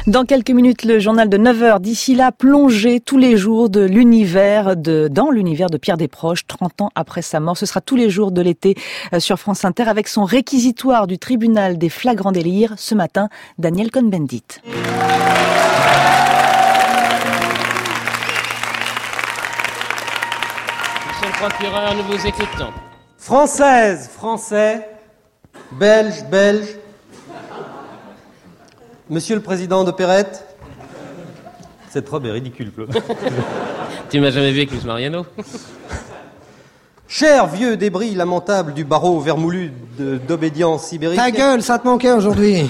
Dans quelques minutes, le journal de 9h. D'ici là, plongez tous les jours dans l'univers de Pierre Desproges, 30 ans après sa mort. Ce sera tous les jours de l'été sur France Inter avec son réquisitoire du tribunal des flagrants délires. Ce matin, Daniel Cohn-Bendit. Monsieur le procureur, nous vous écoutons. Française, Français, Belge, Belge. Monsieur le président d'Opérette. Cette robe est ridicule, Claude. Tu m'as jamais vu avec Luce Mariano. Cher vieux débris lamentable du barreau vermoulu d'obédience ibérique. Ta gueule, ça te manquait aujourd'hui.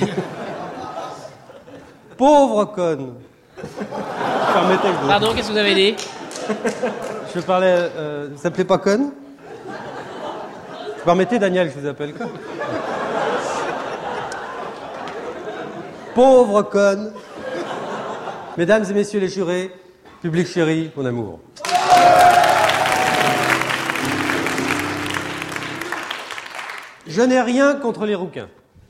Pauvre conne. Pardon, qu'est-ce que vous avez dit? Je parlais... vous s'appelez pas conne? Vous permettez, Daniel, je vous appelle quoi? Pauvre conne. Mesdames et messieurs les jurés, public chéri, mon amour. Je n'ai rien contre les rouquins.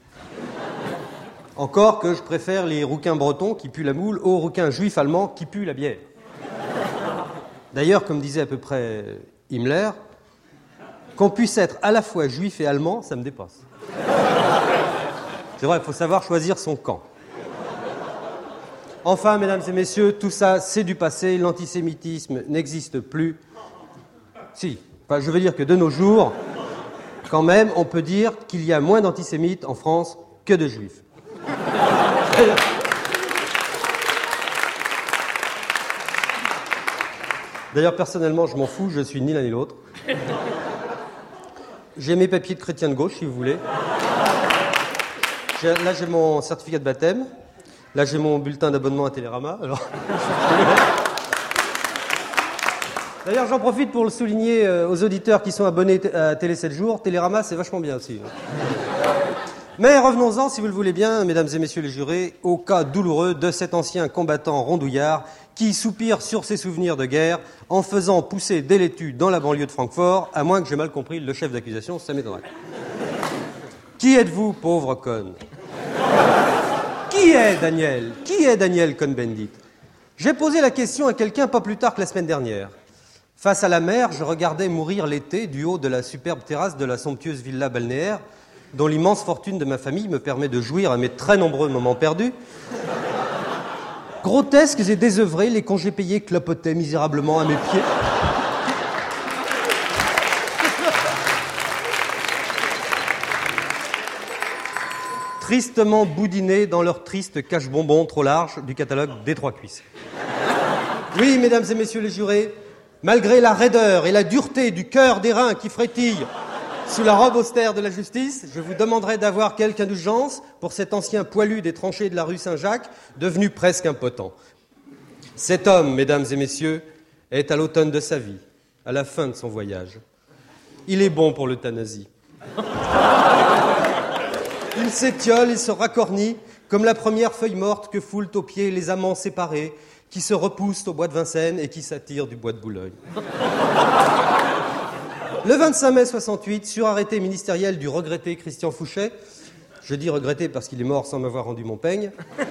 Encore que je préfère les rouquins bretons qui puent la moule aux rouquins juifs allemands qui puent la bière. D'ailleurs, comme disait à peu près Himmler, qu'on puisse être à la fois juif et allemand, ça me dépasse. C'est vrai, il faut savoir choisir son camp. Enfin, mesdames et messieurs, tout ça, c'est du passé. L'antisémitisme n'existe plus. Si, enfin, je veux dire que de nos jours, quand même, on peut dire qu'il y a moins d'antisémites en France que de juifs. D'ailleurs, personnellement, je m'en fous, je suis ni l'un ni l'autre. J'ai mes papiers de chrétien de gauche, si vous voulez. Là, j'ai mon certificat de baptême. Là, j'ai mon bulletin d'abonnement à Télérama. Alors... D'ailleurs, j'en profite pour le souligner aux auditeurs qui sont abonnés à Télé 7 jours. Télérama, c'est vachement bien aussi. Mais revenons-en, si vous le voulez bien, mesdames et messieurs les jurés, au cas douloureux de cet ancien combattant rondouillard qui soupire sur ses souvenirs de guerre en faisant pousser des laitues dans la banlieue de Francfort, à moins que j'ai mal compris le chef d'accusation, ça m'étonnerait. Qui êtes-vous, pauvre conne? Qui est Daniel Cohn-Bendit? J'ai posé la question à quelqu'un pas plus tard que la semaine dernière. Face à la mer, je regardais mourir l'été du haut de la superbe terrasse de la somptueuse villa balnéaire, dont l'immense fortune de ma famille me permet de jouir à mes très nombreux moments perdus. Grotesques et désœuvrés, les congés payés clopotaient misérablement à mes pieds. Tristement boudinés dans leur triste cache-bonbon trop large du catalogue des Trois Cuisses. Oui, mesdames et messieurs les jurés, malgré la raideur et la dureté du cœur d'airain qui frétille sous la robe austère de la justice, je vous demanderai d'avoir quelque indulgence pour cet ancien poilu des tranchées de la rue Saint-Jacques, devenu presque impotent. Cet homme, mesdames et messieurs, est à l'automne de sa vie, à la fin de son voyage. Il est bon pour l'euthanasie. Il s'étiole et se racornit comme la première feuille morte que foulent aux pieds les amants séparés qui se repoussent au bois de Vincennes et qui s'attirent du bois de Boulogne. Le 25 mai 68, sur arrêté ministériel du regretté Christian Fouchet, je dis regretté parce qu'il est mort sans m'avoir rendu mon peigne,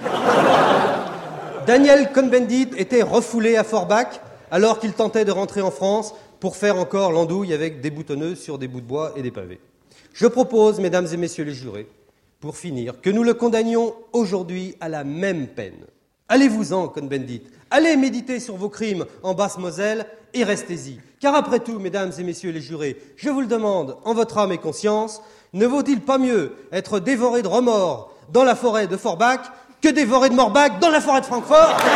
Daniel Cohn-Bendit était refoulé à Forbach alors qu'il tentait de rentrer en France pour faire encore l'andouille avec des boutonneuses sur des bouts de bois et des pavés. Je propose, mesdames et messieurs les jurés, pour finir, que nous le condamnions aujourd'hui à la même peine. Allez-vous-en, Cohn-Bendit. Allez méditer sur vos crimes en Basse-Moselle et restez-y. Car après tout, mesdames et messieurs les jurés, je vous le demande, en votre âme et conscience, ne vaut-il pas mieux être dévoré de remords dans la forêt de Forbach que dévoré de Morbach dans la forêt de Francfort ?